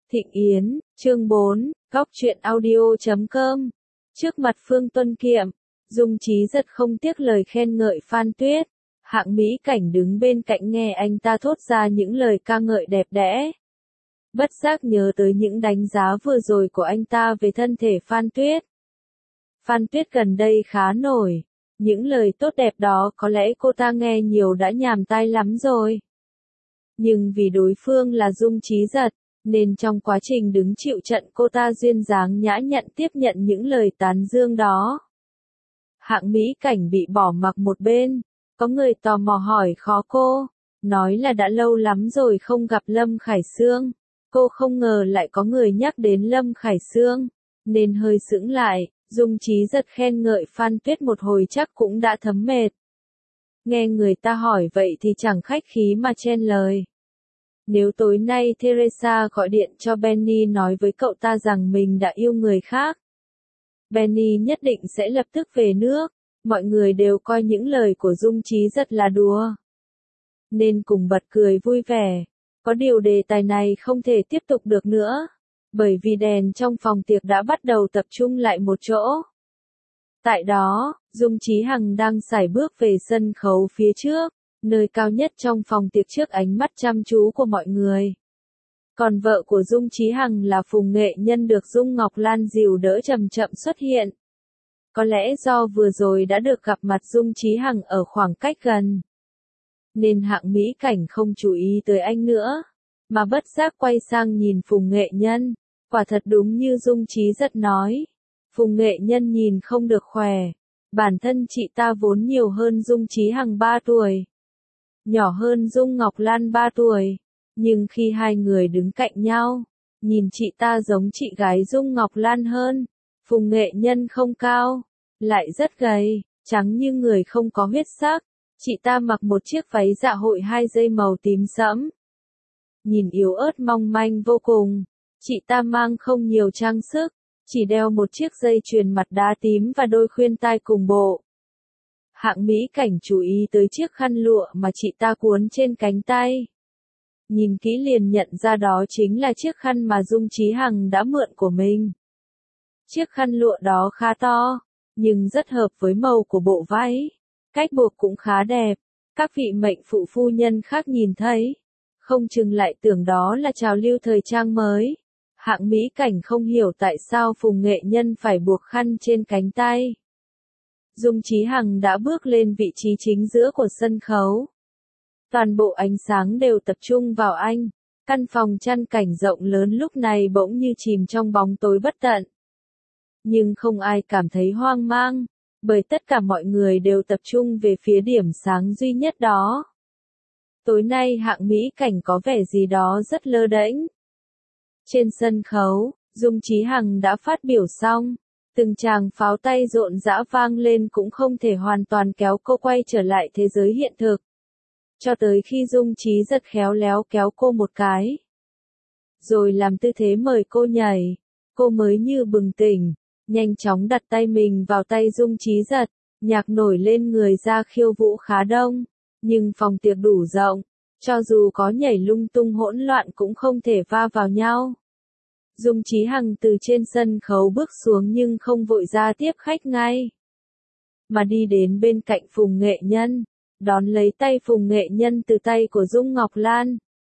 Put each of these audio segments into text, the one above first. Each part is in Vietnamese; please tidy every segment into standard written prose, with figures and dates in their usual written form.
Thịnh Yến, chương 4, góc truyện audio.com. Trước mặt Phương Tuân Kiệm, Dung Chí Giật không tiếc lời khen ngợi Phan Tuyết. Hạng Mỹ Cảnh đứng bên cạnh nghe anh ta thốt ra những lời ca ngợi đẹp đẽ. Bất giác nhớ tới những đánh giá vừa rồi của anh ta về thân thể Phan Tuyết. Phan Tuyết gần đây khá nổi. Những lời tốt đẹp đó có lẽ cô ta nghe nhiều đã nhàm tai lắm rồi. Nhưng vì đối phương là Dung Chí Giật, nên trong quá trình đứng chịu trận cô ta duyên dáng nhã nhặn tiếp nhận những lời tán dương đó. Hạng Mỹ Cảnh bị bỏ mặc một bên, có người tò mò hỏi khó cô, nói là đã lâu lắm rồi không gặp Lâm Khải Sương. Cô không ngờ lại có người nhắc đến Lâm Khải Sương, nên hơi sững lại. Dung Chí Giật khen ngợi Phan Tuyết một hồi chắc cũng đã thấm mệt. Nghe người ta hỏi vậy thì chẳng khách khí mà chen lời. Nếu tối nay Teresa gọi điện cho Benny nói với cậu ta rằng mình đã yêu người khác, Benny nhất định sẽ lập tức về nước. Mọi người đều coi những lời của Dung Chí Giật là đùa, nên cùng bật cười vui vẻ. Có điều đề tài này không thể tiếp tục được nữa, bởi vì đèn trong phòng tiệc đã bắt đầu tập trung lại một chỗ. Tại đó, Dung Chí Hằng đang sải bước về sân khấu phía trước, nơi cao nhất trong phòng tiệc trước ánh mắt chăm chú của mọi người. Còn vợ của Dung Chí Hằng là Phùng Nghệ Nhân được Dung Ngọc Lan dìu đỡ chậm chậm xuất hiện. Có lẽ do vừa rồi đã được gặp mặt Dung Chí Hằng ở khoảng cách gần, nên Hạng Mỹ Cảnh không chú ý tới anh nữa, mà bất giác quay sang nhìn Phùng Nghệ Nhân. Quả thật đúng như Dung Chí Giật nói, Phùng Nghệ Nhân nhìn không được khỏe. Bản thân chị ta vốn nhiều hơn Dung Chí Hằng 3 tuổi, nhỏ hơn Dung Ngọc Lan 3 tuổi, nhưng khi hai người đứng cạnh nhau, nhìn chị ta giống chị gái Dung Ngọc Lan hơn. Phùng Nghệ Nhân không cao, lại rất gầy, trắng như người không có huyết sắc. Chị ta mặc một chiếc váy dạ hội 2 dây màu tím sẫm, nhìn yếu ớt mong manh vô cùng. Chị ta mang không nhiều trang sức, chỉ đeo một chiếc dây chuyền mặt đá tím và đôi khuyên tai cùng bộ. Hạng Mỹ Cảnh chú ý tới chiếc khăn lụa mà chị ta cuốn trên cánh tay. Nhìn kỹ liền nhận ra đó chính là chiếc khăn mà Dung Chí Hằng đã mượn của mình. Chiếc khăn lụa đó khá to, nhưng rất hợp với màu của bộ váy. Cách buộc cũng khá đẹp. Các vị mệnh phụ phu nhân khác nhìn thấy, không chừng lại tưởng đó là trào lưu thời trang mới. Hạng Mỹ Cảnh không hiểu tại sao Phùng Nghệ Nhân phải buộc khăn trên cánh tay. Dung Chí Hằng đã bước lên vị trí chính giữa của sân khấu. Toàn bộ ánh sáng đều tập trung vào anh. Căn phòng chăn cảnh rộng lớn lúc này bỗng như chìm trong bóng tối bất tận. Nhưng không ai cảm thấy hoang mang, bởi tất cả mọi người đều tập trung về phía điểm sáng duy nhất đó. Tối nay Hạng Mỹ Cảnh có vẻ gì đó rất lơ đễnh. Trên sân khấu, Dung Chí Hằng đã phát biểu xong. Từng tràng pháo tay rộn rã vang lên cũng không thể hoàn toàn kéo cô quay trở lại thế giới hiện thực. Cho tới khi Dung Chí Giật khéo léo kéo cô một cái, rồi làm tư thế mời cô nhảy, cô mới như bừng tỉnh, nhanh chóng đặt tay mình vào tay Dung Chí Giật. Nhạc nổi lên người ra khiêu vũ khá đông, nhưng phòng tiệc đủ rộng, cho dù có nhảy lung tung hỗn loạn cũng không thể va vào nhau. Dung Chí Hằng từ trên sân khấu bước xuống nhưng không vội ra tiếp khách ngay, mà đi đến bên cạnh Phùng Nghệ Nhân, đón lấy tay Phùng Nghệ Nhân từ tay của Dung Ngọc Lan.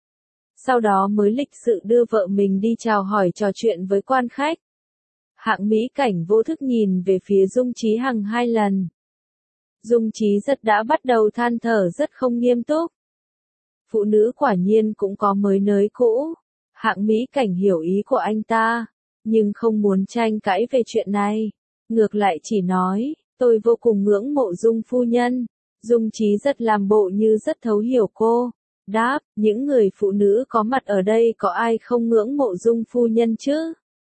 Sau đó mới lịch sự đưa vợ mình đi chào hỏi trò chuyện với quan khách. Hạng Mỹ Cảnh vô thức nhìn về phía Dung Chí Hằng 2 lần. Dung Chí Giật đã bắt đầu than thở rất không nghiêm túc. Phụ nữ quả nhiên cũng có mới nới cũ. Hạng Mỹ Cảnh hiểu ý của anh ta, nhưng không muốn tranh cãi về chuyện này. Ngược lại chỉ nói, tôi vô cùng ngưỡng mộ Dung phu nhân. Dung Chí Giật làm bộ như rất thấu hiểu cô. Đáp, những người phụ nữ có mặt ở đây có ai không ngưỡng mộ Dung phu nhân chứ?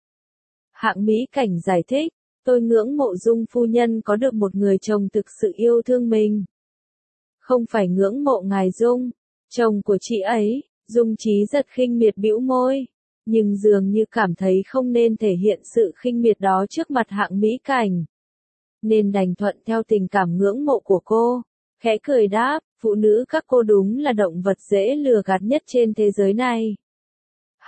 Hạng Mỹ Cảnh giải thích, tôi ngưỡng mộ Dung phu nhân có được một người chồng thực sự yêu thương mình. Không phải ngưỡng mộ ngài Dung, chồng của chị ấy. Dung Chí Giật khinh miệt bĩu môi, nhưng dường như cảm thấy không nên thể hiện sự khinh miệt đó trước mặt Hạng Mỹ Cảnh, nên đành thuận theo tình cảm ngưỡng mộ của cô, khẽ cười đáp, phụ nữ các cô đúng là động vật dễ lừa gạt nhất trên thế giới này.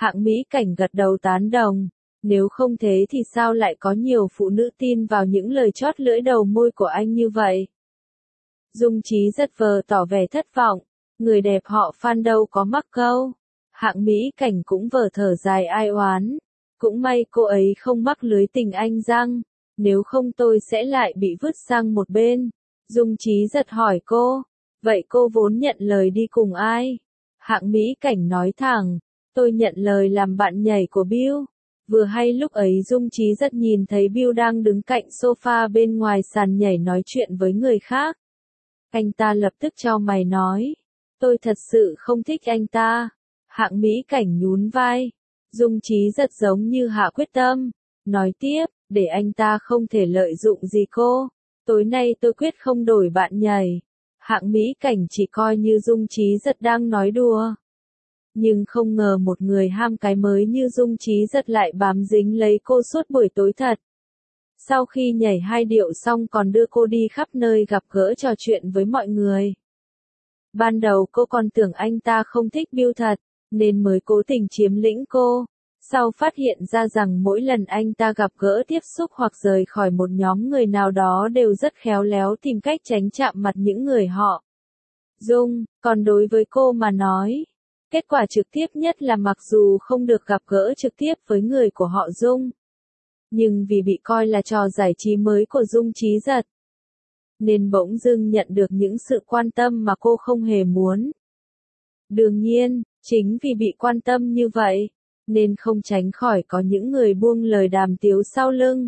Hạng Mỹ Cảnh gật đầu tán đồng. Nếu không thế thì sao lại có nhiều phụ nữ tin vào những lời chót lưỡi đầu môi của anh như vậy? Dung Trí giật vờ tỏ vẻ thất vọng. Người đẹp họ Phan đâu có mắc câu. Hạng Mỹ Cảnh cũng vờ thở dài ai oán. Cũng may cô ấy không mắc lưới tình anh Giang. Nếu không tôi sẽ lại bị vứt sang một bên. Dung Trí giật hỏi cô. Vậy cô vốn nhận lời đi cùng ai? Hạng Mỹ Cảnh nói thẳng. Tôi nhận lời làm bạn nhảy của Bill. Vừa hay lúc ấy Dung Trí giật nhìn thấy Bill đang đứng cạnh sofa bên ngoài sàn nhảy nói chuyện với người khác. Anh ta lập tức chau mày nói. Tôi thật sự không thích anh ta. Hạng Mỹ Cảnh nhún vai. Dung Trí giật giống như hạ quyết tâm. Nói tiếp, để anh ta không thể lợi dụng gì cô. Tối nay tôi quyết không đổi bạn nhảy. Hạng Mỹ Cảnh chỉ coi như Dung Trí giật đang nói đùa. Nhưng không ngờ một người ham cái mới như Dung Trí giật lại bám dính lấy cô suốt buổi tối thật. Sau khi nhảy 2 điệu xong còn đưa cô đi khắp nơi gặp gỡ trò chuyện với mọi người. Ban đầu cô còn tưởng anh ta không thích Bill thật, nên mới cố tình chiếm lĩnh cô. Sau phát hiện ra rằng mỗi lần anh ta gặp gỡ tiếp xúc hoặc rời khỏi một nhóm người nào đó đều rất khéo léo tìm cách tránh chạm mặt những người họ Dung. Còn đối với cô mà nói, kết quả trực tiếp nhất là mặc dù không được gặp gỡ trực tiếp với người của họ Dung, nhưng vì bị coi là trò giải trí mới của Dung Trí giật, nên bỗng dưng nhận được những sự quan tâm mà cô không hề muốn. Đương nhiên, chính vì bị quan tâm như vậy, nên không tránh khỏi có những người buông lời đàm tiếu sau lưng.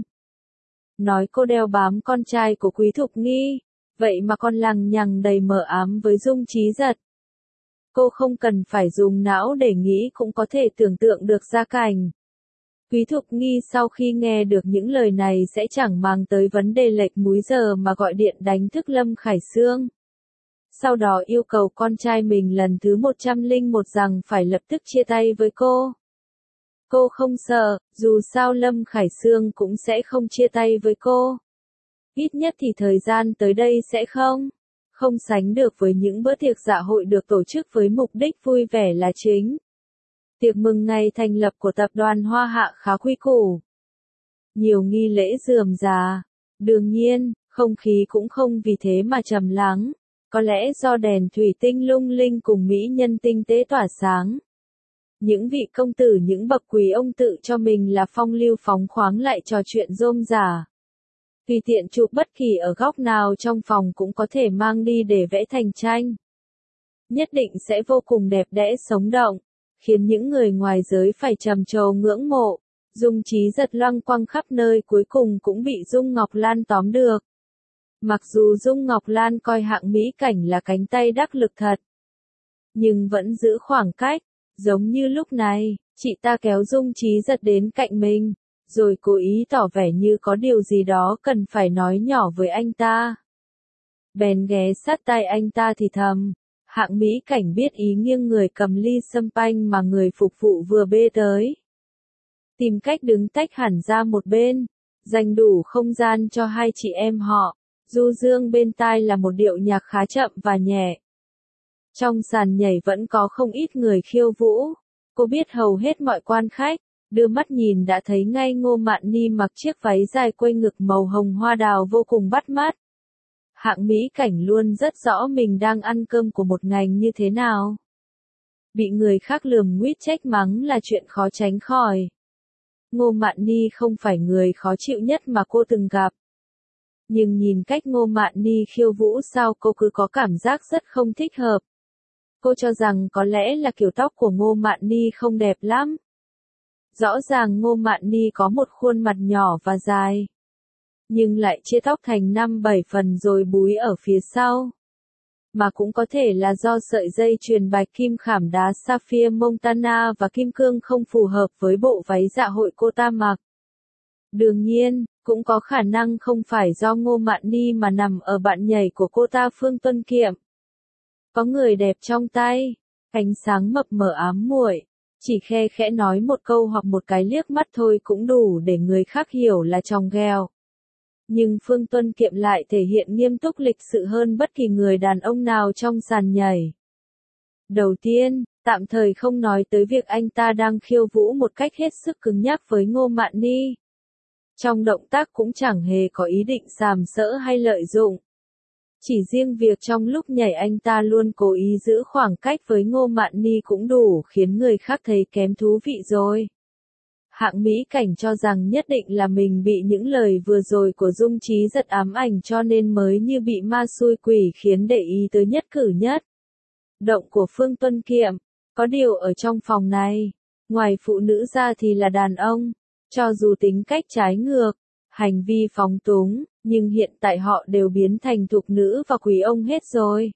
Nói cô đeo bám con trai của Quý Thục Nghi, vậy mà còn lằng nhằng đầy mờ ám với Dung Trí giật. Cô không cần phải dùng não để nghĩ cũng có thể tưởng tượng được ra cảnh. Quý Thục Nghi sau khi nghe được những lời này sẽ chẳng mang tới vấn đề lệch múi giờ mà gọi điện đánh thức Lâm Khải Sương. Sau đó yêu cầu con trai mình lần thứ 101 rằng phải lập tức chia tay với cô. Cô không sợ, dù sao Lâm Khải Sương cũng sẽ không chia tay với cô. Ít nhất thì thời gian tới đây sẽ không sánh được với những bữa tiệc dạ hội được tổ chức với mục đích vui vẻ là chính. Tiệc mừng ngày thành lập của tập đoàn Hoa Hạ khá quy củ. Nhiều nghi lễ rườm rà. Đương nhiên, không khí cũng không vì thế mà trầm lắng. Có lẽ do đèn thủy tinh lung linh cùng mỹ nhân tinh tế tỏa sáng. Những vị công tử những bậc quý ông tự cho mình là phong lưu phóng khoáng lại trò chuyện rôm rả. Tùy tiện chụp bất kỳ ở góc nào trong phòng cũng có thể mang đi để vẽ thành tranh. Nhất định sẽ vô cùng đẹp đẽ sống động, khiến những người ngoài giới phải trầm trồ ngưỡng mộ. Dung Trí giật loăng quăng khắp nơi cuối cùng cũng bị Dung Ngọc Lan tóm được. Mặc dù Dung Ngọc Lan coi Hạng Mỹ Cảnh là cánh tay đắc lực thật, nhưng vẫn giữ khoảng cách, giống như lúc này, chị ta kéo Dung Trí giật đến cạnh mình, rồi cố ý tỏ vẻ như có điều gì đó cần phải nói nhỏ với anh ta. Bèn ghé sát tai anh ta thì thầm. Hạng Mỹ Cảnh biết ý nghiêng người cầm ly sâm panh mà người phục vụ vừa bê tới. Tìm cách đứng tách hẳn ra một bên, dành đủ không gian cho hai chị em họ. Du dương bên tai là một điệu nhạc khá chậm và nhẹ. Trong sàn nhảy vẫn có không ít người khiêu vũ. Cô biết hầu hết mọi quan khách, đưa mắt nhìn đã thấy ngay Ngô Mạn Ni mặc chiếc váy dài quây ngực màu hồng hoa đào vô cùng bắt mắt. Hạng Mỹ Cảnh luôn rất rõ mình đang ăn cơm của một ngành như thế nào. Bị người khác lườm nguýt trách mắng là chuyện khó tránh khỏi. Ngô Mạn Ni không phải người khó chịu nhất mà cô từng gặp. Nhưng nhìn cách Ngô Mạn Ni khiêu vũ sao cô cứ có cảm giác rất không thích hợp. Cô cho rằng có lẽ là kiểu tóc của Ngô Mạn Ni không đẹp lắm. Rõ ràng Ngô Mạn Ni có một khuôn mặt nhỏ và dài, nhưng lại chia tóc thành 5-7 phần rồi búi ở phía sau. Mà cũng có thể là do sợi dây chuyền bạch kim khảm đá Sapphire Montana và kim cương không phù hợp với bộ váy dạ hội cô ta mặc. Đương nhiên, cũng có khả năng không phải do Ngô Mạn Ni mà nằm ở bạn nhảy của cô ta Phương Tuân Kiệm. Có người đẹp trong tay, ánh sáng mập mờ ám muội, chỉ khe khẽ nói một câu hoặc một cái liếc mắt thôi cũng đủ để người khác hiểu là chòng ghẹo. Nhưng Phương Tuân Kiệm lại thể hiện nghiêm túc lịch sự hơn bất kỳ người đàn ông nào trong sàn nhảy. Đầu tiên, Tạm thời không nói tới việc anh ta đang khiêu vũ một cách hết sức cứng nhắc với Ngô Mạn Ni. Trong động tác cũng chẳng hề có ý định sàm sỡ hay lợi dụng. Chỉ riêng việc trong lúc nhảy anh ta luôn cố ý giữ khoảng cách với Ngô Mạn Ni cũng đủ khiến người khác thấy kém thú vị rồi. Hạng Mỹ Cảnh cho rằng nhất định là mình bị những lời vừa rồi của Dung Trí Giật ám ảnh cho nên mới như bị ma xui quỷ khiến để ý tới nhất cử nhất động của Phương Tuân Kiệm. Có điều ở trong phòng này, ngoài phụ nữ ra thì là đàn ông, cho dù tính cách trái ngược, hành vi phóng túng, nhưng hiện tại họ đều biến thành thục nữ và quý ông hết rồi.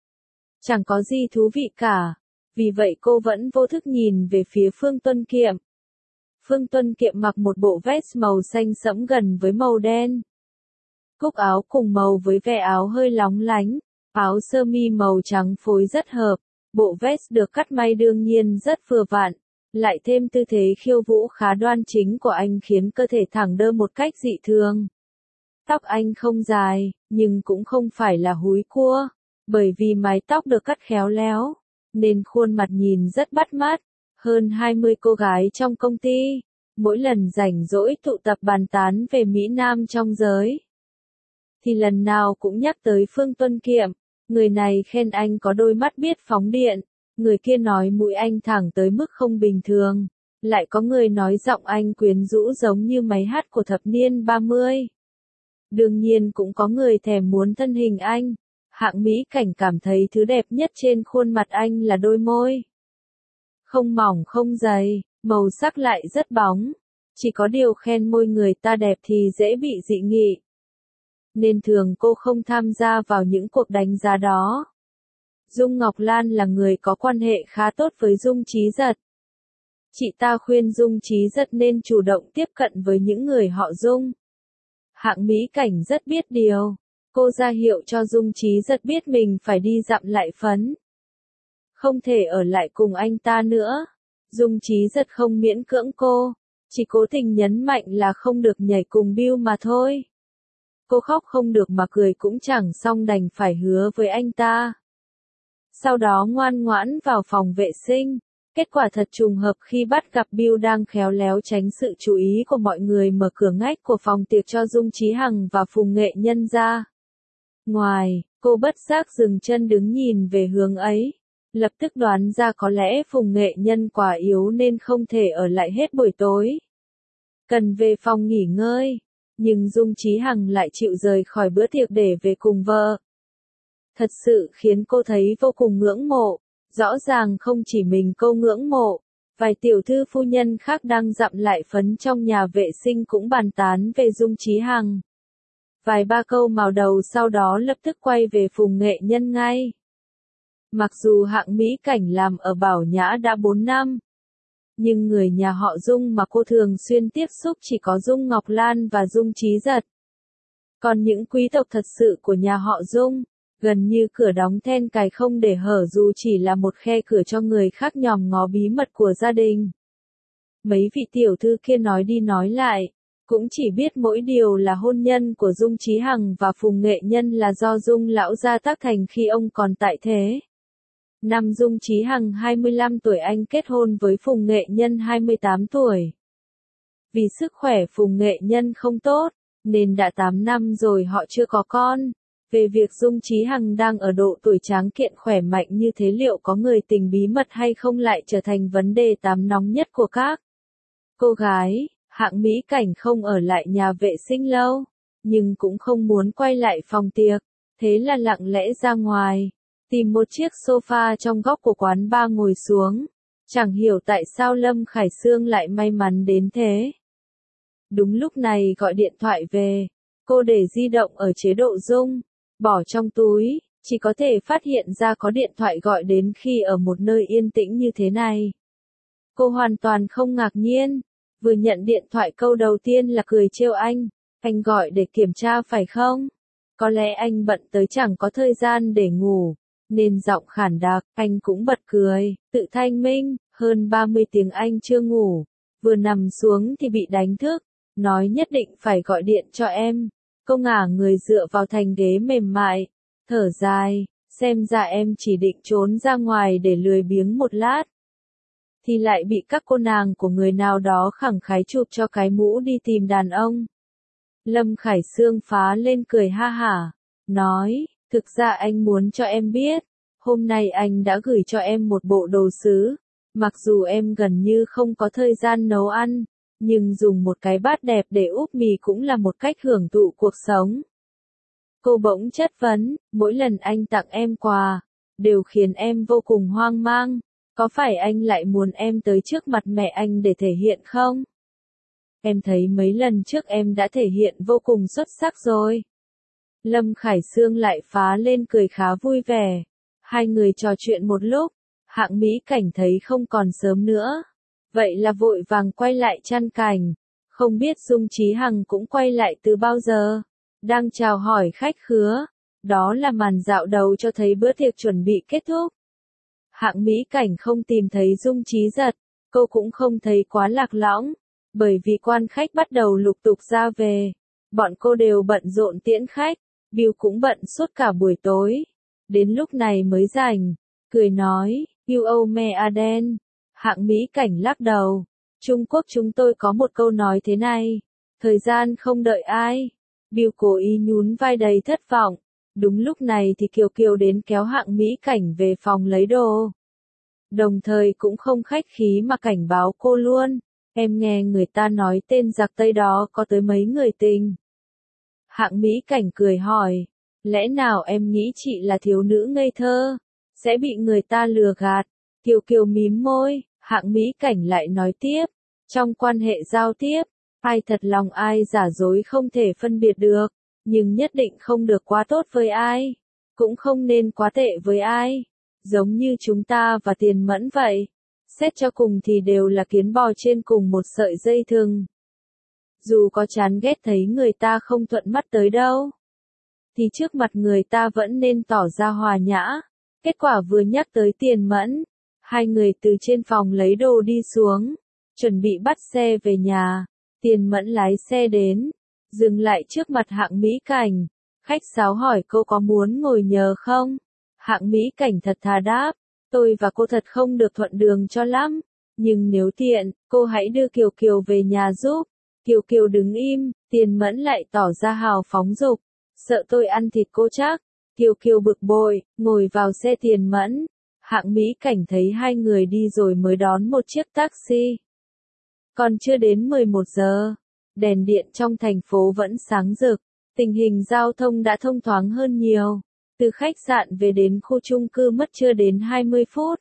Chẳng có gì thú vị cả, vì vậy cô vẫn vô thức nhìn về phía Phương Tuân Kiệm. Phương Tuân Kiệm mặc một bộ vest màu xanh sẫm gần với màu đen. Cúc áo cùng màu với ve áo hơi lóng lánh, áo sơ mi màu trắng phối rất hợp, bộ vest được cắt may đương nhiên rất vừa vặn, lại thêm tư thế khiêu vũ khá đoan chính của anh khiến cơ thể thẳng đơ một cách dị thường. Tóc anh không dài, nhưng cũng không phải là húi cua, bởi vì mái tóc được cắt khéo léo, nên khuôn mặt nhìn rất bắt mắt. Hơn 20 cô gái trong công ty, mỗi lần rảnh rỗi tụ tập bàn tán về Mỹ Nam trong giới, thì lần nào cũng nhắc tới Phương Tuân Kiệm. Người này khen anh có đôi mắt biết phóng điện, người kia nói mũi anh thẳng tới mức không bình thường, lại có người nói giọng anh quyến rũ giống như máy hát của thập niên 30. Đương nhiên cũng có người thèm muốn thân hình anh. Hạng Mỹ Cảnh cảm thấy thứ đẹp nhất trên khuôn mặt anh là đôi môi. Không mỏng không dày, màu sắc lại rất bóng. Chỉ có điều khen môi người ta đẹp thì dễ bị dị nghị, nên thường cô không tham gia vào những cuộc đánh giá đó. Dung Ngọc Lan là người có quan hệ khá tốt với Dung Trí Giật. Chị ta khuyên Dung Trí Giật nên chủ động tiếp cận với những người họ Dung. Hạng Mỹ Cảnh rất biết điều. Cô ra hiệu cho Dung Trí Giật biết mình phải đi dặm lại phấn. Không thể ở lại cùng anh ta nữa. Dung Trí Giật không miễn cưỡng cô, chỉ cố tình nhấn mạnh là không được nhảy cùng Bill mà thôi. Cô khóc không được mà cười cũng chẳng xong đành phải hứa với anh ta. Sau đó ngoan ngoãn vào phòng vệ sinh. Kết quả thật trùng hợp khi bắt gặp Bill đang khéo léo tránh sự chú ý của mọi người mở cửa ngách của phòng tiệc cho Dung Trí Hằng và Phùng Nghệ Nhân ra. Ngoài, cô bất giác dừng chân đứng nhìn về hướng ấy. Lập tức đoán ra có lẽ Phùng Nghệ Nhân quá yếu nên không thể ở lại hết buổi tối. Cần về phòng nghỉ ngơi. Nhưng Dung Trí Hằng lại chịu rời khỏi bữa tiệc để về cùng vợ. Thật sự khiến cô thấy vô cùng ngưỡng mộ. Rõ ràng không chỉ mình cô ngưỡng mộ, vài tiểu thư phu nhân khác đang dặm lại phấn trong nhà vệ sinh cũng bàn tán về Dung Trí Hằng. Vài ba câu mào đầu sau đó lập tức quay về Phùng Nghệ Nhân ngay. Mặc dù Hạng Mỹ Cảnh làm ở Bảo Nhã đã 4 năm, nhưng người nhà họ Dung mà cô thường xuyên tiếp xúc chỉ có Dung Ngọc Lan và Dung Trí Giật. Còn những quý tộc thật sự của nhà họ Dung, gần như cửa đóng then cài không để hở dù chỉ là một khe cửa cho người khác nhòm ngó bí mật của gia đình. Mấy vị tiểu thư kia nói đi nói lại, cũng chỉ biết mỗi điều là hôn nhân của Dung Trí Hằng và Phùng Nghệ Nhân là do Dung lão gia tác thành khi ông còn tại thế. Năm Dung Trí Hằng 25 tuổi anh kết hôn với Phùng Nghệ Nhân 28 tuổi. Vì sức khỏe Phùng Nghệ Nhân không tốt, nên đã 8 năm rồi họ chưa có con. Về việc Dung Trí Hằng đang ở độ tuổi tráng kiện khỏe mạnh như thế liệu có người tình bí mật hay không lại trở thành vấn đề tám nóng nhất của các cô gái. Hạng Mỹ Cảnh không ở lại nhà vệ sinh lâu, nhưng cũng không muốn quay lại phòng tiệc, thế là lặng lẽ ra ngoài, tìm một chiếc sofa trong góc của quán bar ngồi xuống. Chẳng hiểu tại sao Lâm Khải Sương lại may mắn đến thế. Đúng lúc này gọi điện thoại về, cô để di động ở chế độ rung, bỏ trong túi, chỉ có thể phát hiện ra có điện thoại gọi đến khi ở một nơi yên tĩnh như thế này. Cô hoàn toàn không ngạc nhiên, vừa nhận điện thoại câu đầu tiên là cười trêu anh gọi để kiểm tra phải không? Có lẽ anh bận tới chẳng có thời gian để ngủ, nên giọng khản đặc, anh cũng bật cười, tự thanh minh, hơn 30 tiếng anh chưa ngủ, vừa nằm xuống thì bị đánh thức, nói nhất định phải gọi điện cho em. Cô ngả người dựa vào thành ghế mềm mại, thở dài, Xem ra em chỉ định trốn ra ngoài để lười biếng một lát. Thì lại bị các cô nàng của người nào đó khẳng khái chụp cho cái mũ đi tìm đàn ông. Lâm Khải Sương phá lên cười ha hả, nói, thực ra anh muốn cho em biết, hôm nay anh đã gửi cho em một bộ đồ sứ, mặc dù em gần như không có thời gian nấu ăn, nhưng dùng một cái bát đẹp để úp mì cũng là một cách hưởng thụ cuộc sống. Cô bỗng chất vấn, mỗi lần anh tặng em quà, đều khiến em vô cùng hoang mang, có phải anh lại muốn em tới trước mặt mẹ anh để thể hiện không? Em thấy mấy lần trước em đã thể hiện vô cùng xuất sắc rồi. Lâm Khải Sương lại phá lên cười khá vui vẻ. Hai người trò chuyện một lúc, Hạng Mỹ Cảnh thấy không còn sớm nữa. Vậy là vội vàng quay lại chăn cảnh. Không biết Dung Chí Hằng cũng quay lại từ bao giờ. Đang chào hỏi khách khứa. Đó là màn dạo đầu cho thấy bữa tiệc chuẩn bị kết thúc. Hạng Mỹ Cảnh không tìm thấy Dung Chí Giật. Cô cũng không thấy quá lạc lõng. Bởi vì quan khách bắt đầu lục tục ra về. Bọn cô đều bận rộn tiễn khách. Bill cũng bận suốt cả buổi tối. Đến lúc này mới rảnh. Cười nói, yêu Âu me Aden. Hạng Mỹ Cảnh lắc đầu. Trung Quốc chúng tôi có một câu nói thế này. Thời gian không đợi ai. Bill cố ý nhún vai đầy thất vọng. Đúng lúc này thì Kiều Kiều đến kéo Hạng Mỹ Cảnh về phòng lấy đồ. Đồng thời cũng không khách khí mà cảnh báo cô luôn. Em nghe người ta nói tên giặc Tây đó có tới mấy người tình. Hạng Mỹ Cảnh cười hỏi, lẽ nào em nghĩ chị là thiếu nữ ngây thơ, sẽ bị người ta lừa gạt? Kiều Kiều mím môi, Hạng Mỹ Cảnh lại nói tiếp, trong quan hệ giao tiếp, ai thật lòng ai giả dối không thể phân biệt được, nhưng nhất định không được quá tốt với ai, cũng không nên quá tệ với ai, giống như chúng ta và Tiền Mẫn vậy. Xét cho cùng thì đều là kiến bò trên cùng một sợi dây thừng. Dù có chán ghét thấy người ta không thuận mắt tới đâu, thì trước mặt người ta vẫn nên tỏ ra hòa nhã. Kết quả vừa nhắc tới Tiền Mẫn, hai người từ trên phòng lấy đồ đi xuống, chuẩn bị bắt xe về nhà. Tiền Mẫn lái xe đến, dừng lại trước mặt Hạng Mỹ Cảnh. Khách sáo hỏi cô có muốn ngồi nhờ không? Hạng Mỹ Cảnh thật thà đáp, tôi và cô thật không được thuận đường cho lắm, nhưng nếu tiện, cô hãy đưa Kiều Kiều về nhà giúp. Kiều Kiều đứng im, Tiền Mẫn lại tỏ ra hào phóng dục, sợ tôi ăn thịt cô chắc. Kiều Kiều bực bội, ngồi vào xe Tiền Mẫn. Hạng Mỹ Cảnh thấy hai người đi rồi mới đón một chiếc taxi. Còn chưa đến 11 giờ, đèn điện trong thành phố vẫn sáng rực, tình hình giao thông đã thông thoáng hơn nhiều. Từ khách sạn về đến khu chung cư mất chưa đến 20 phút.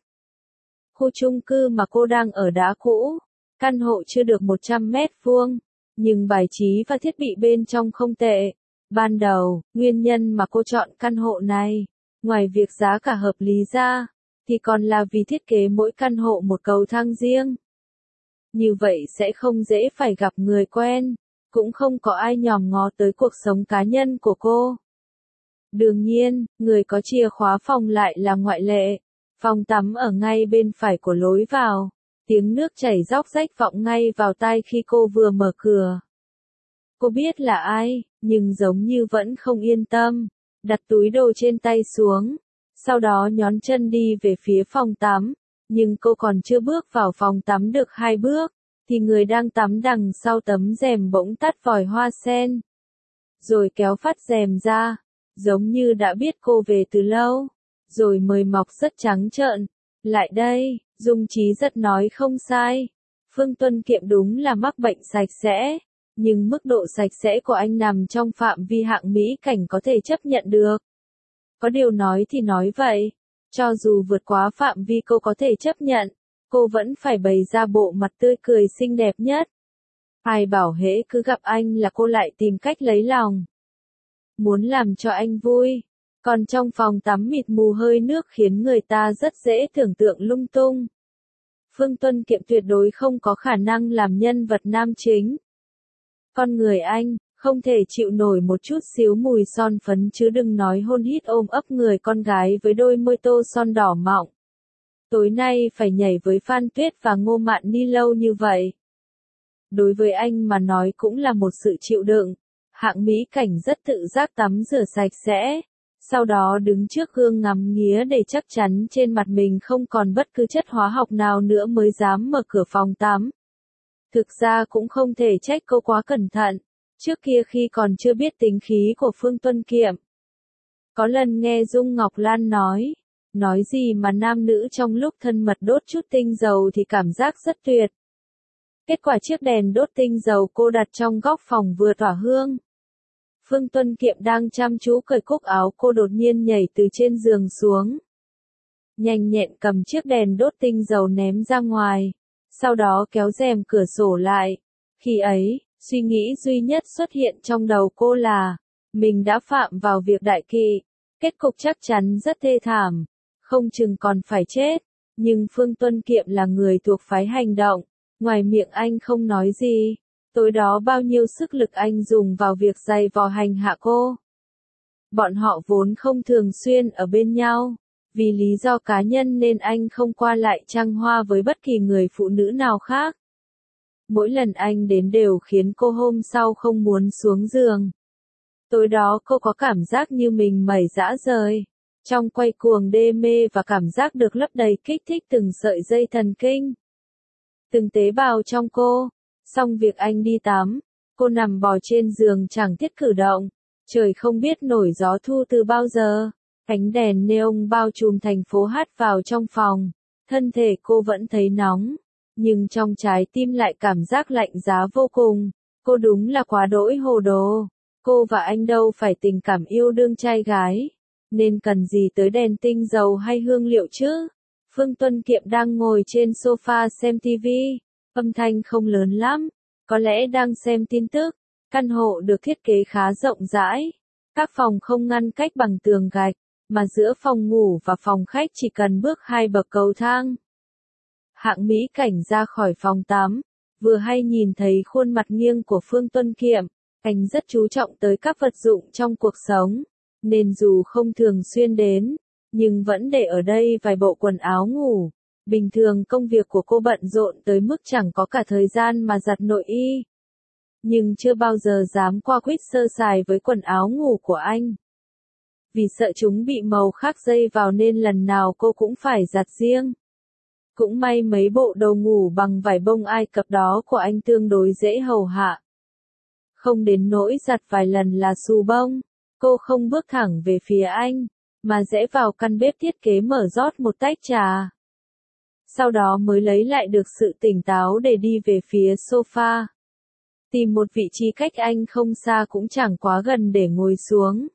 Khu chung cư mà cô đang ở đã cũ, căn hộ chưa được 100 mét vuông, nhưng bài trí và thiết bị bên trong không tệ. Ban đầu, nguyên nhân mà cô chọn căn hộ này, ngoài việc giá cả hợp lý ra, thì còn là vì thiết kế mỗi căn hộ một cầu thang riêng. Như vậy sẽ không dễ phải gặp người quen, cũng không có ai nhòm ngó tới cuộc sống cá nhân của cô. Đương nhiên, người có chìa khóa phòng lại là ngoại lệ. Phòng tắm ở ngay bên phải của lối vào. Tiếng nước chảy róc rách vọng ngay vào tai khi cô vừa mở cửa. Cô biết là ai, nhưng giống như vẫn không yên tâm. Đặt túi đồ trên tay xuống. Sau đó nhón chân đi về phía phòng tắm. Nhưng cô còn chưa bước vào phòng tắm được 2 bước, thì người đang tắm đằng sau tấm rèm bỗng tắt vòi hoa sen. Rồi kéo phát rèm ra, giống như đã biết cô về từ lâu, rồi mời mọc rất trắng trợn. Lại đây, Dung Chí Giật nói không sai. Phương Tuân Kiệm đúng là mắc bệnh sạch sẽ, nhưng mức độ sạch sẽ của anh nằm trong phạm vi Hạng Mỹ Cảnh có thể chấp nhận được. Có điều nói thì nói vậy, cho dù vượt quá phạm vi cô có thể chấp nhận, cô vẫn phải bày ra bộ mặt tươi cười xinh đẹp nhất. Ai bảo hễ cứ gặp anh là cô lại tìm cách lấy lòng. Muốn làm cho anh vui. Còn trong phòng tắm mịt mù hơi nước khiến người ta rất dễ tưởng tượng lung tung. Phương Tuân Kiệm tuyệt đối không có khả năng làm nhân vật nam chính. Con người anh, không thể chịu nổi một chút xíu mùi son phấn chứ đừng nói hôn hít ôm ấp người con gái với đôi môi tô son đỏ mọng. Tối nay phải nhảy với Phan Tuyết và Ngô Mạn Ni lâu như vậy. Đối với anh mà nói cũng là một sự chịu đựng. Hạng Mỹ Cảnh rất tự giác tắm rửa sạch sẽ. Sau đó đứng trước gương ngắm nghía để chắc chắn trên mặt mình không còn bất cứ chất hóa học nào nữa mới dám mở cửa phòng tắm. Thực ra cũng không thể trách cô quá cẩn thận, trước kia khi còn chưa biết tính khí của Phương Tuân Kiệm. Có lần nghe Dung Ngọc Lan nói gì mà nam nữ trong lúc thân mật đốt chút tinh dầu thì cảm giác rất tuyệt. Kết quả chiếc đèn đốt tinh dầu cô đặt trong góc phòng vừa tỏa hương. Phương Tuân Kiệm đang chăm chú cởi cúc áo, cô đột nhiên nhảy từ trên giường xuống. Nhanh nhẹn cầm chiếc đèn đốt tinh dầu ném ra ngoài, sau đó kéo rèm cửa sổ lại. Khi ấy, suy nghĩ duy nhất xuất hiện trong đầu cô là, mình đã phạm vào việc đại kỵ, kết cục chắc chắn rất thê thảm, không chừng còn phải chết. Nhưng Phương Tuân Kiệm là người thuộc phái hành động, ngoài miệng anh không nói gì. Tối đó bao nhiêu sức lực anh dùng vào việc giày vò hành hạ cô. Bọn họ vốn không thường xuyên ở bên nhau, vì lý do cá nhân nên anh không qua lại trăng hoa với bất kỳ người phụ nữ nào khác. Mỗi lần anh đến đều khiến cô hôm sau không muốn xuống giường. Tối đó cô có cảm giác như mình mẩy rã rời, trong quay cuồng đê mê và cảm giác được lấp đầy kích thích từng sợi dây thần kinh, từng tế bào trong cô. Xong việc anh đi tắm, cô nằm bò trên giường chẳng thiết cử động. Trời không biết nổi gió thu từ bao giờ, ánh đèn neon bao trùm thành phố hắt vào trong phòng. Thân thể cô vẫn thấy nóng, nhưng trong trái tim lại cảm giác lạnh giá vô cùng. Cô đúng là quá đỗi hồ đồ. Cô và anh đâu phải tình cảm yêu đương trai gái, nên cần gì tới đèn tinh dầu hay hương liệu chứ. Phương Tuân Kiệm đang ngồi trên sofa xem TV. Âm thanh không lớn lắm, có lẽ đang xem tin tức. Căn hộ được thiết kế khá rộng rãi. Các phòng không ngăn cách bằng tường gạch, mà giữa phòng ngủ và phòng khách chỉ cần bước 2 bậc cầu thang. Hạng Mỹ Cảnh ra khỏi phòng tắm, vừa hay nhìn thấy khuôn mặt nghiêng của Phương Tuân Kiệm. Anh rất chú trọng tới các vật dụng trong cuộc sống, nên dù không thường xuyên đến, nhưng vẫn để ở đây vài bộ quần áo ngủ. Bình thường công việc của cô bận rộn tới mức chẳng có cả thời gian mà giặt nội y. Nhưng chưa bao giờ dám qua quýt sơ sài với quần áo ngủ của anh. Vì sợ chúng bị màu khác dây vào nên lần nào cô cũng phải giặt riêng. Cũng may mấy bộ đồ ngủ bằng vải bông Ai Cập đó của anh tương đối dễ hầu hạ. Không đến nỗi giặt vài lần là xù bông. Cô không bước thẳng về phía anh, mà rẽ vào căn bếp thiết kế mở rót một tách trà. Sau đó mới lấy lại được sự tỉnh táo để đi về phía sofa. Tìm một vị trí cách anh không xa cũng chẳng quá gần để ngồi xuống.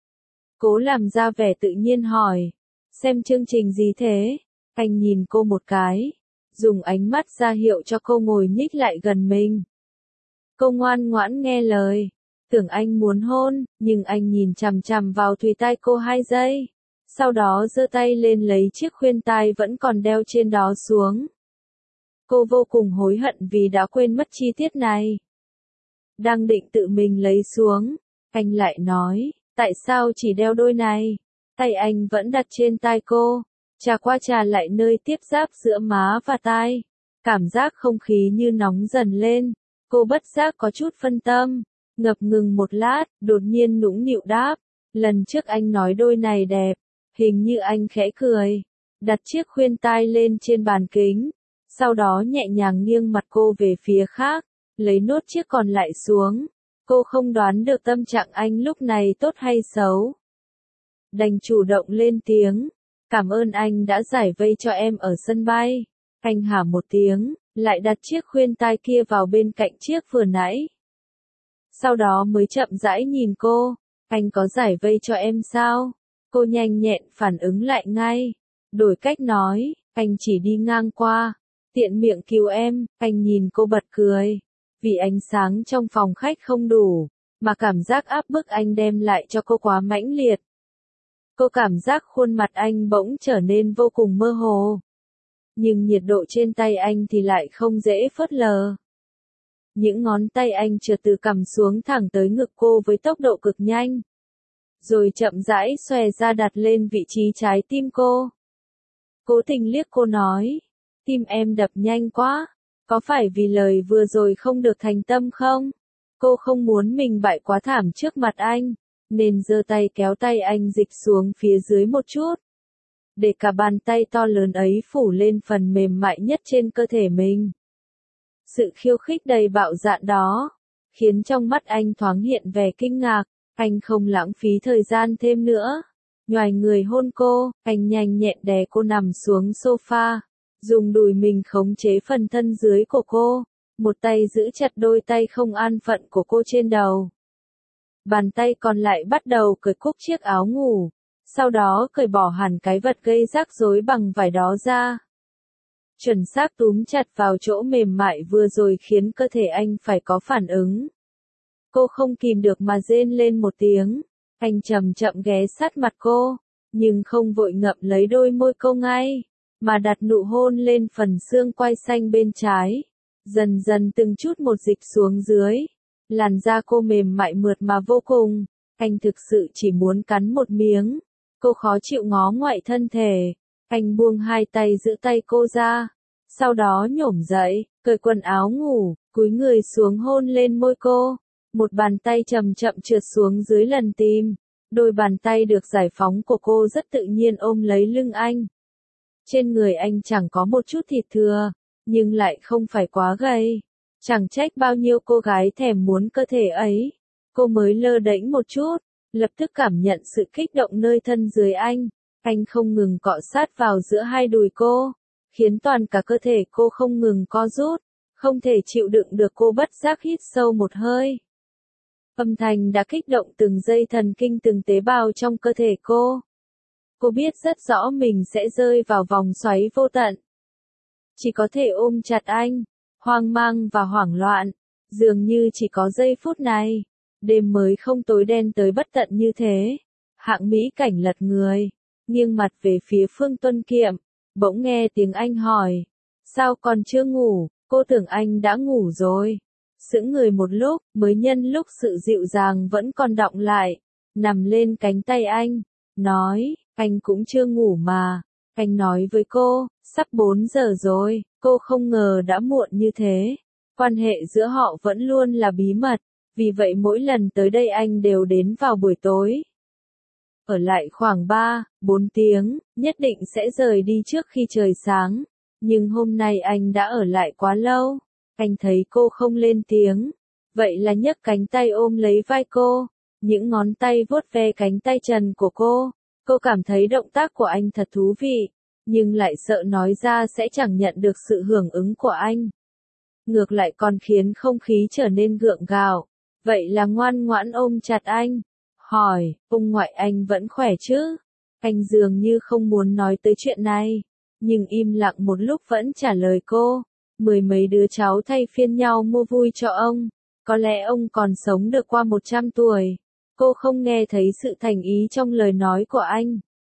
Cố làm ra vẻ tự nhiên hỏi, xem chương trình gì thế? Anh nhìn cô một cái, dùng ánh mắt ra hiệu cho cô ngồi nhích lại gần mình. Cô ngoan ngoãn nghe lời, tưởng anh muốn hôn, nhưng anh nhìn chằm chằm vào thùy tai cô 2 giây. Sau đó giơ tay lên lấy chiếc khuyên tai vẫn còn đeo trên đó xuống. Cô vô cùng hối hận vì đã quên mất chi tiết này. Đang định tự mình lấy xuống, anh lại nói, tại sao chỉ đeo đôi này? Tay anh vẫn đặt trên tai cô, trà qua trà lại nơi tiếp giáp giữa má và tai. Cảm giác không khí như nóng dần lên, cô bất giác có chút phân tâm, ngập ngừng một lát, đột nhiên nũng nịu đáp, lần trước anh nói đôi này đẹp. Hình như anh khẽ cười, đặt chiếc khuyên tai lên trên bàn kính, sau đó nhẹ nhàng nghiêng mặt cô về phía khác, lấy nốt chiếc còn lại xuống. Cô không đoán được tâm trạng anh lúc này tốt hay xấu. Đành chủ động lên tiếng, cảm ơn anh đã giải vây cho em ở sân bay. Anh hả một tiếng, lại đặt chiếc khuyên tai kia vào bên cạnh chiếc vừa nãy. Sau đó mới chậm rãi nhìn cô, anh có giải vây cho em sao? Cô nhanh nhẹn phản ứng lại ngay, đổi cách nói, anh chỉ đi ngang qua, tiện miệng cứu em. Anh nhìn cô bật cười, vì ánh sáng trong phòng khách không đủ, mà cảm giác áp bức anh đem lại cho cô quá mãnh liệt. Cô cảm giác khuôn mặt anh bỗng trở nên vô cùng mơ hồ, nhưng nhiệt độ trên tay anh thì lại không dễ phớt lờ. Những ngón tay anh trượt từ cằm xuống thẳng tới ngực cô với tốc độ cực nhanh, rồi chậm rãi xòe ra đặt lên vị trí trái tim cô. Cố tình liếc cô nói, tim em đập nhanh quá, có phải vì lời vừa rồi không được thành tâm không? Cô không muốn mình bại quá thảm trước mặt anh, nên giơ tay kéo tay anh dịch xuống phía dưới một chút, để cả bàn tay to lớn ấy phủ lên phần mềm mại nhất trên cơ thể mình. Sự khiêu khích đầy bạo dạn đó, khiến trong mắt anh thoáng hiện vẻ kinh ngạc, anh không lãng phí thời gian thêm nữa. Nhoài người hôn cô, anh nhanh nhẹn đè cô nằm xuống sofa, dùng đùi mình khống chế phần thân dưới của cô, một tay giữ chặt đôi tay không an phận của cô trên đầu. Bàn tay còn lại bắt đầu cởi cúc chiếc áo ngủ, sau đó cởi bỏ hẳn cái vật gây rắc rối bằng vải đó ra. Chuẩn xác túm chặt vào chỗ mềm mại vừa rồi khiến cơ thể anh phải có phản ứng. Cô không kìm được mà rên lên một tiếng, anh chậm chậm ghé sát mặt cô, nhưng không vội ngậm lấy đôi môi cô ngay, mà đặt nụ hôn lên phần xương quai xanh bên trái, dần dần từng chút một dịch xuống dưới. Làn da cô mềm mại mượt mà vô cùng, anh thực sự chỉ muốn cắn một miếng. Cô khó chịu ngó ngoại thân thể, anh buông hai tay giữ tay cô ra, sau đó nhổm dậy, cởi quần áo ngủ, cúi người xuống hôn lên môi cô. Một bàn tay chậm chậm trượt xuống dưới lần tim, đôi bàn tay được giải phóng của cô rất tự nhiên ôm lấy lưng anh. Trên người anh chẳng có một chút thịt thừa, nhưng lại không phải quá gầy. Chẳng trách bao nhiêu cô gái thèm muốn cơ thể ấy. Cô mới lơ đễnh một chút, lập tức cảm nhận sự kích động nơi thân dưới anh. Anh không ngừng cọ sát vào giữa hai đùi cô, khiến toàn cả cơ thể cô không ngừng co rút, không thể chịu đựng được cô bất giác hít sâu một hơi. Âm thanh đã kích động từng dây thần kinh từng tế bào trong cơ thể cô. Cô biết rất rõ mình sẽ rơi vào vòng xoáy vô tận. Chỉ có thể ôm chặt anh, hoang mang và hoảng loạn, dường như chỉ có giây phút này, đêm mới không tối đen tới bất tận như thế. Hạng Mỹ Cảnh lật người, nghiêng mặt về phía Phương Tuân Kiệm, bỗng nghe tiếng anh hỏi, sao còn chưa ngủ, cô tưởng anh đã ngủ rồi. Sững người một lúc, mới nhân lúc sự dịu dàng vẫn còn đọng lại, nằm lên cánh tay anh, nói, anh cũng chưa ngủ mà. Anh nói với cô, sắp 4 giờ rồi, cô không ngờ đã muộn như thế. Quan hệ giữa họ vẫn luôn là bí mật, vì vậy mỗi lần tới đây anh đều đến vào buổi tối. Ở lại khoảng 3-4 tiếng, nhất định sẽ rời đi trước khi trời sáng. Nhưng hôm nay anh đã ở lại quá lâu. Anh thấy cô không lên tiếng, vậy là nhấc cánh tay ôm lấy vai cô, những ngón tay vuốt ve cánh tay trần của cô. Cô cảm thấy động tác của anh thật thú vị, nhưng lại sợ nói ra sẽ chẳng nhận được sự hưởng ứng của anh. Ngược lại còn khiến không khí trở nên gượng gạo, vậy là ngoan ngoãn ôm chặt anh, hỏi, ông ngoại anh vẫn khỏe chứ? Anh dường như không muốn nói tới chuyện này, nhưng im lặng một lúc vẫn trả lời cô. 10 mấy đứa cháu thay phiên nhau mua vui cho ông, có lẽ ông còn sống được qua 100 tuổi. Cô không nghe thấy sự thành ý trong lời nói của anh.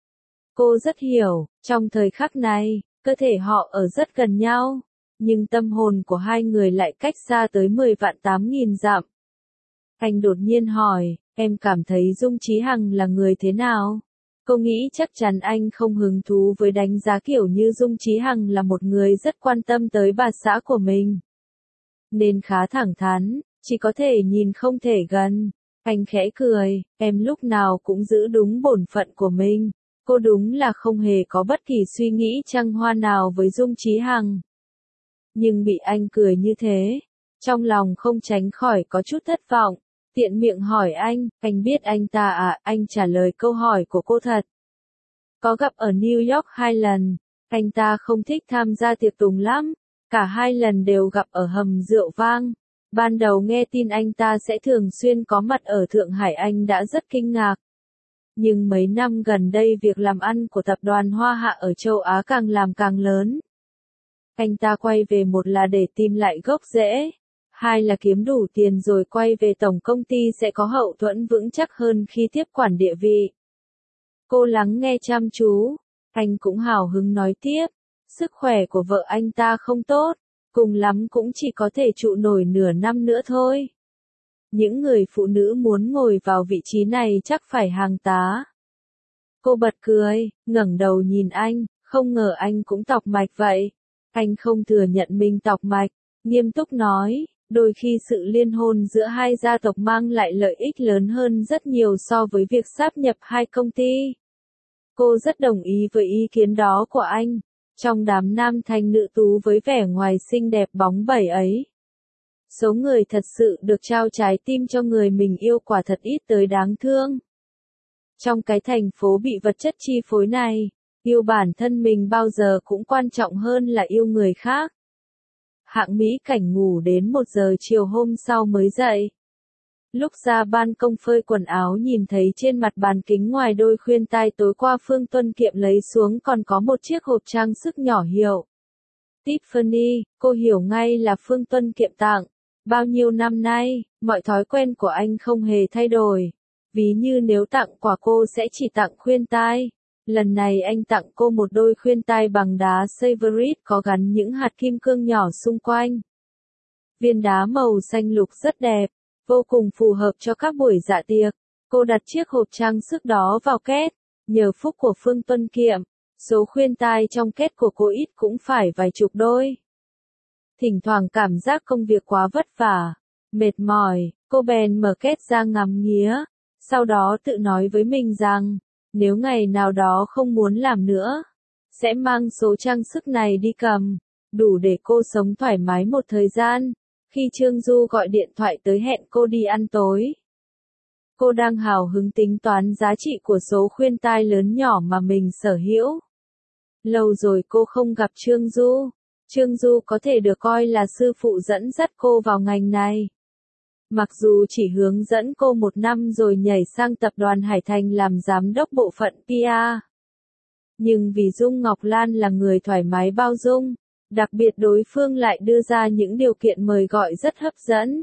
Cô rất hiểu, trong thời khắc này, cơ thể họ ở rất gần nhau, nhưng tâm hồn của hai người lại cách xa tới 10.800.000 dặm. Anh đột nhiên hỏi, em cảm thấy Dung Chí Hằng là người thế nào? Cô nghĩ chắc chắn anh không hứng thú với đánh giá kiểu như Dung Chí Hằng là một người rất quan tâm tới bà xã của mình. Nên khá thẳng thắn, chỉ có thể nhìn không thể gần. Anh khẽ cười, em lúc nào cũng giữ đúng bổn phận của mình. Cô đúng là không hề có bất kỳ suy nghĩ trăng hoa nào với Dung Chí Hằng. Nhưng bị anh cười như thế, trong lòng không tránh khỏi có chút thất vọng. Tiện miệng hỏi anh biết anh ta à? Anh trả lời câu hỏi của cô thật. Có gặp ở New York 2 lần, anh ta không thích tham gia tiệc tùng lắm, cả 2 lần đều gặp ở hầm rượu vang. Ban đầu nghe tin anh ta sẽ thường xuyên có mặt ở Thượng Hải anh đã rất kinh ngạc. Nhưng mấy năm gần đây việc làm ăn của tập đoàn Hoa Hạ ở châu Á càng làm càng lớn. Anh ta quay về một là để tìm lại gốc rễ, 2 là kiếm đủ tiền rồi quay về tổng công ty sẽ có hậu thuẫn vững chắc hơn khi tiếp quản địa vị. Cô lắng nghe chăm chú, anh cũng hào hứng nói tiếp, sức khỏe của vợ anh ta không tốt, cùng lắm cũng chỉ có thể trụ nổi nửa năm nữa thôi. Những người phụ nữ muốn ngồi vào vị trí này chắc phải hàng tá. Cô bật cười, ngẩng đầu nhìn anh, không ngờ anh cũng tọc mạch vậy. Anh không thừa nhận mình tọc mạch, nghiêm túc nói, Đôi khi sự liên hôn giữa hai gia tộc mang lại lợi ích lớn hơn rất nhiều so với việc sáp nhập hai công ty. Cô rất đồng ý với ý kiến đó của anh. Trong đám nam thanh nữ tú với vẻ ngoài xinh đẹp bóng bẩy ấy, số người thật sự được trao trái tim cho người mình yêu quả thật ít tới đáng thương. Trong cái thành phố bị vật chất chi phối này, yêu bản thân mình bao giờ cũng quan trọng hơn là yêu người khác. Hạng Mỹ Cảnh ngủ đến 1 giờ chiều hôm sau mới dậy. Lúc ra ban công phơi quần áo nhìn thấy trên mặt bàn kính ngoài đôi khuyên tai tối qua Phương Tuân Kiệm lấy xuống còn có một chiếc hộp trang sức nhỏ hiệu Tiffany, cô hiểu ngay là Phương Tuân Kiệm tặng. Bao nhiêu năm nay, mọi thói quen của anh không hề thay đổi. Ví như nếu tặng quà cô sẽ chỉ tặng khuyên tai. Lần này anh tặng cô một đôi khuyên tai bằng đá Savorite có gắn những hạt kim cương nhỏ xung quanh. Viên đá màu xanh lục rất đẹp, vô cùng phù hợp cho các buổi dạ tiệc. Cô đặt chiếc hộp trang sức đó vào két. Nhờ phúc của Phương Tuân Kiệm, số khuyên tai trong két của cô ít cũng phải vài chục đôi. Thỉnh thoảng cảm giác công việc quá vất vả, mệt mỏi, cô bèn mở két ra ngắm nghía. Sau đó tự nói với mình rằng, nếu ngày nào đó không muốn làm nữa, sẽ mang số trang sức này đi cầm, đủ để cô sống thoải mái một thời gian. Khi Trương Du gọi điện thoại tới hẹn cô đi ăn tối, cô đang hào hứng tính toán giá trị của số khuyên tai lớn nhỏ mà mình sở hữu. Lâu rồi cô không gặp Trương Du. Trương Du có thể được coi là sư phụ dẫn dắt cô vào ngành này. Mặc dù chỉ hướng dẫn cô 1 năm rồi nhảy sang tập đoàn Hải Thành làm giám đốc bộ phận PR. Nhưng vì Dung Ngọc Lan là người thoải mái bao dung, đặc biệt đối phương lại đưa ra những điều kiện mời gọi rất hấp dẫn.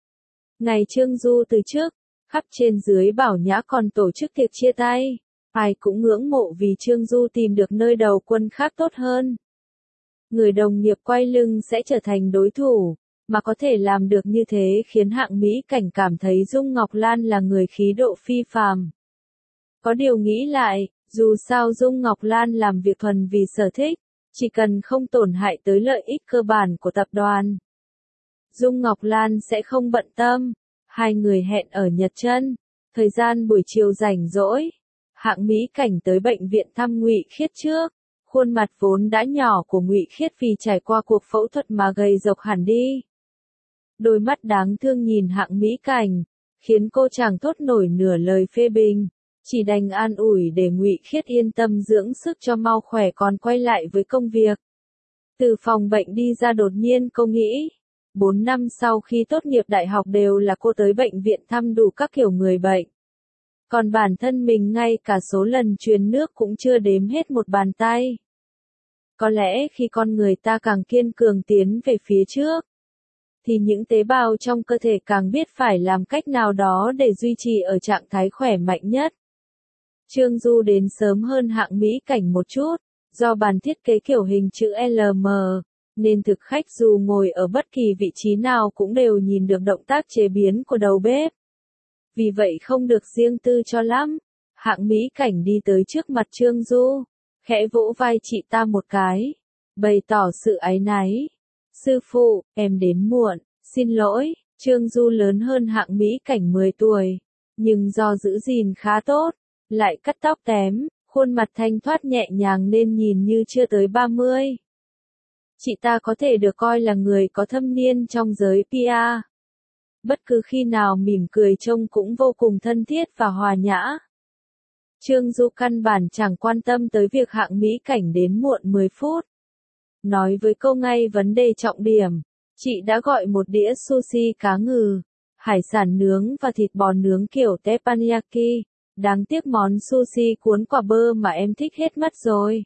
Ngày Trương Du từ chức, khắp trên dưới Bảo Nhã còn tổ chức tiệc chia tay. Ai cũng ngưỡng mộ vì Trương Du tìm được nơi đầu quân khác tốt hơn. Người đồng nghiệp quay lưng sẽ trở thành đối thủ, mà có thể làm được như thế khiến Hạng Mỹ Cảnh cảm thấy Dung Ngọc Lan là người khí độ phi phàm. Có điều nghĩ lại, dù sao Dung Ngọc Lan làm việc thuần vì sở thích, chỉ cần không tổn hại tới lợi ích cơ bản của tập đoàn, Dung Ngọc Lan sẽ không bận tâm. Hai người hẹn ở Nhật Chân. Thời gian buổi chiều rảnh rỗi, Hạng Mỹ Cảnh tới bệnh viện thăm Ngụy Khiết trước. Khuôn mặt vốn đã nhỏ của Ngụy Khiết vì trải qua cuộc phẫu thuật mà gầy rộc hẳn đi. Đôi mắt đáng thương nhìn Hạng Mỹ Cảnh, khiến cô chẳng thốt nổi nửa lời phê bình, chỉ đành an ủi để Ngụy Khiết yên tâm dưỡng sức cho mau khỏe còn quay lại với công việc. Từ phòng bệnh đi ra đột nhiên cô nghĩ, 4 năm sau khi tốt nghiệp đại học đều là cô tới bệnh viện thăm đủ các kiểu người bệnh. Còn bản thân mình ngay cả số lần truyền nước cũng chưa đếm hết một bàn tay. Có lẽ khi con người ta càng kiên cường tiến về phía trước, thì những tế bào trong cơ thể càng biết phải làm cách nào đó để duy trì ở trạng thái khỏe mạnh nhất. Trương Du đến sớm hơn Hạng Mỹ Cảnh một chút, do bàn thiết kế kiểu hình chữ LM, nên thực khách dù ngồi ở bất kỳ vị trí nào cũng đều nhìn được động tác chế biến của đầu bếp. Vì vậy không được riêng tư cho lắm. Hạng Mỹ Cảnh đi tới trước mặt Trương Du, khẽ vỗ vai chị ta một cái, bày tỏ sự áy náy. Sư phụ, em đến muộn, xin lỗi. Trương Du lớn hơn Hạng Mỹ Cảnh 10 tuổi, nhưng do giữ gìn khá tốt, lại cắt tóc tém, khuôn mặt thanh thoát nhẹ nhàng nên nhìn như chưa tới 30. Chị ta có thể được coi là người có thâm niên trong giới PR. Bất cứ khi nào mỉm cười trông cũng vô cùng thân thiết và hòa nhã. Trương Du căn bản chẳng quan tâm tới việc Hạng Mỹ Cảnh đến muộn 10 phút. Nói với cô ngay vấn đề trọng điểm, chị đã gọi một đĩa sushi cá ngừ, hải sản nướng và thịt bò nướng kiểu teppanyaki. Đáng tiếc món sushi cuốn quả bơ mà em thích hết mất rồi.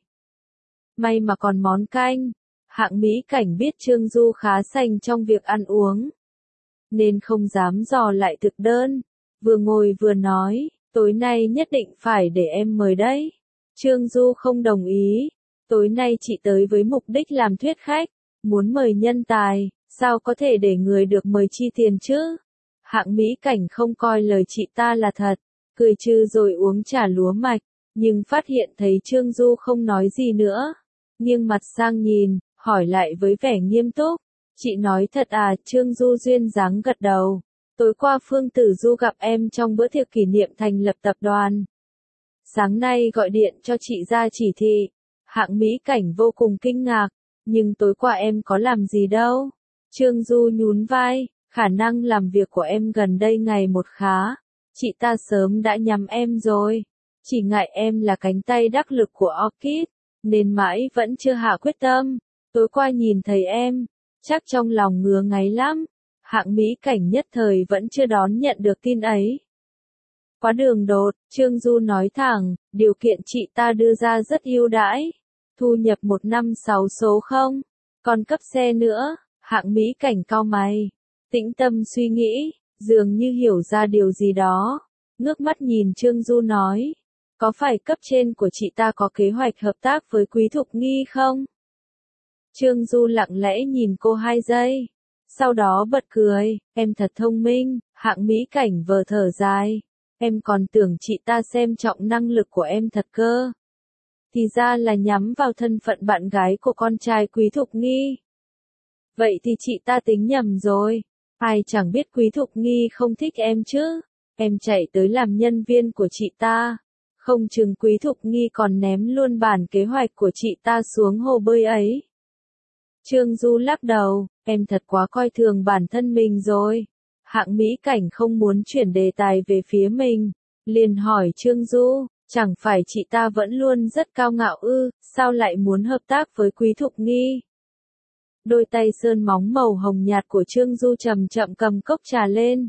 May mà còn món canh. Hạng Mỹ Cảnh biết Trương Du khá sành trong việc ăn uống, nên không dám dò lại thực đơn. Vừa ngồi vừa nói, tối nay nhất định phải để em mời đấy. Trương Du không đồng ý. Tối nay chị tới với mục đích làm thuyết khách, muốn mời nhân tài, sao có thể để người được mời chi tiền chứ? Hạng Mỹ Cảnh không coi lời chị ta là thật, cười trừ rồi uống trà lúa mạch, nhưng phát hiện thấy Trương Du không nói gì nữa. Nghiêng mặt sang nhìn, hỏi lại với vẻ nghiêm túc, Chị nói thật à, Trương Du duyên dáng gật đầu. Tối qua Phương Tử Du gặp em trong bữa tiệc kỷ niệm thành lập tập đoàn. Sáng nay gọi điện cho chị ra chỉ thị. Hạng Mỹ Cảnh vô cùng kinh ngạc. Nhưng tối qua em có làm gì đâu. Trương Du nhún vai, khả năng làm việc của em gần đây ngày một khá. Chị ta sớm đã nhắm em rồi. Chỉ ngại em là cánh tay đắc lực của Orchid, nên mãi vẫn chưa hạ quyết tâm. Tối qua nhìn thấy em, chắc trong lòng ngứa ngáy lắm. Hạng Mỹ Cảnh nhất thời vẫn chưa đón nhận được tin ấy. Quá đường đột, Trương Du nói thẳng, điều kiện chị ta đưa ra rất ưu đãi. Thu nhập 1 năm 6 số không, còn cấp xe nữa. Hạng Mỹ Cảnh cau mày, tĩnh tâm suy nghĩ, dường như hiểu ra điều gì đó. Ngước mắt nhìn Trương Du nói, có phải cấp trên của chị ta có kế hoạch hợp tác với Quý Thục Nghi không? Trương Du lặng lẽ nhìn cô 2 giây, sau đó bật cười, em thật thông minh. Hạng Mỹ Cảnh vờ thở dài, em còn tưởng chị ta xem trọng năng lực của em thật cơ. Thì ra là nhắm vào thân phận bạn gái của con trai Quý Thục Nghi. Vậy thì chị ta tính nhầm rồi. Ai chẳng biết Quý Thục Nghi không thích em chứ. Em chạy tới làm nhân viên của chị ta. Không chừng Quý Thục Nghi còn ném luôn bản kế hoạch của chị ta xuống hồ bơi ấy. Trương Du lắc đầu, em thật quá coi thường bản thân mình rồi. Hạng Mỹ Cảnh không muốn chuyển đề tài về phía mình. Liền hỏi Trương Du, chẳng phải chị ta vẫn luôn rất cao ngạo ư, sao lại muốn hợp tác với Quý Thục Nghi? Đôi tay sơn móng màu hồng nhạt của Trương Du chậm chậm cầm cốc trà lên.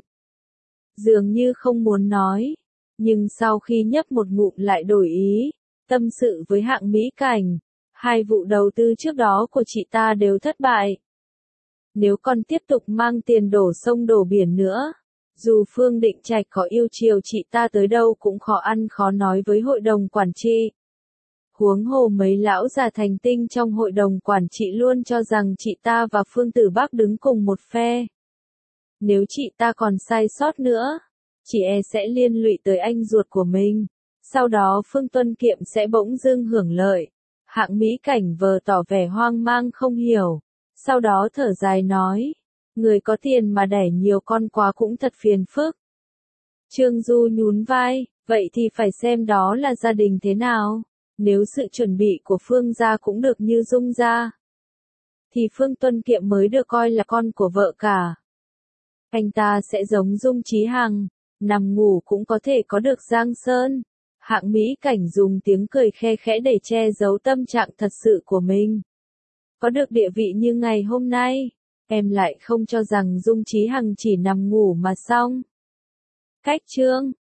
Dường như không muốn nói, nhưng sau khi nhấp một ngụm lại đổi ý, tâm sự với Hạng Mỹ Cảnh. 2 vụ đầu tư trước đó của chị ta đều thất bại. Nếu còn tiếp tục mang tiền đổ sông đổ biển nữa, dù Phương Định Trạch có yêu chiều chị ta tới đâu cũng khó ăn khó nói với hội đồng quản trị. Huống hồ mấy lão già thành tinh trong hội đồng quản trị luôn cho rằng chị ta và Phương Tử Bắc đứng cùng một phe. Nếu chị ta còn sai sót nữa, chị sẽ liên lụy tới anh ruột của mình. Sau đó Phương Tuân Kiệm sẽ bỗng dưng hưởng lợi. Hạng Mỹ Cảnh vờ tỏ vẻ hoang mang không hiểu. Sau đó thở dài nói, người có tiền mà đẻ nhiều con quá cũng thật phiền phức. Trương Du nhún vai, vậy thì phải xem đó là gia đình thế nào. Nếu sự chuẩn bị của Phương gia cũng được như Dung gia, thì Phương Tuân Kiệm mới được coi là con của vợ cả. Anh ta sẽ giống Dung Chí Hằng, nằm ngủ cũng có thể có được Giang Sơn. Hạng Mỹ Cảnh dùng tiếng cười khe khẽ để che giấu tâm trạng thật sự của mình. Có được địa vị như ngày hôm nay, em lại không cho rằng Dung Chí Hằng chỉ nằm ngủ mà xong. Cách chương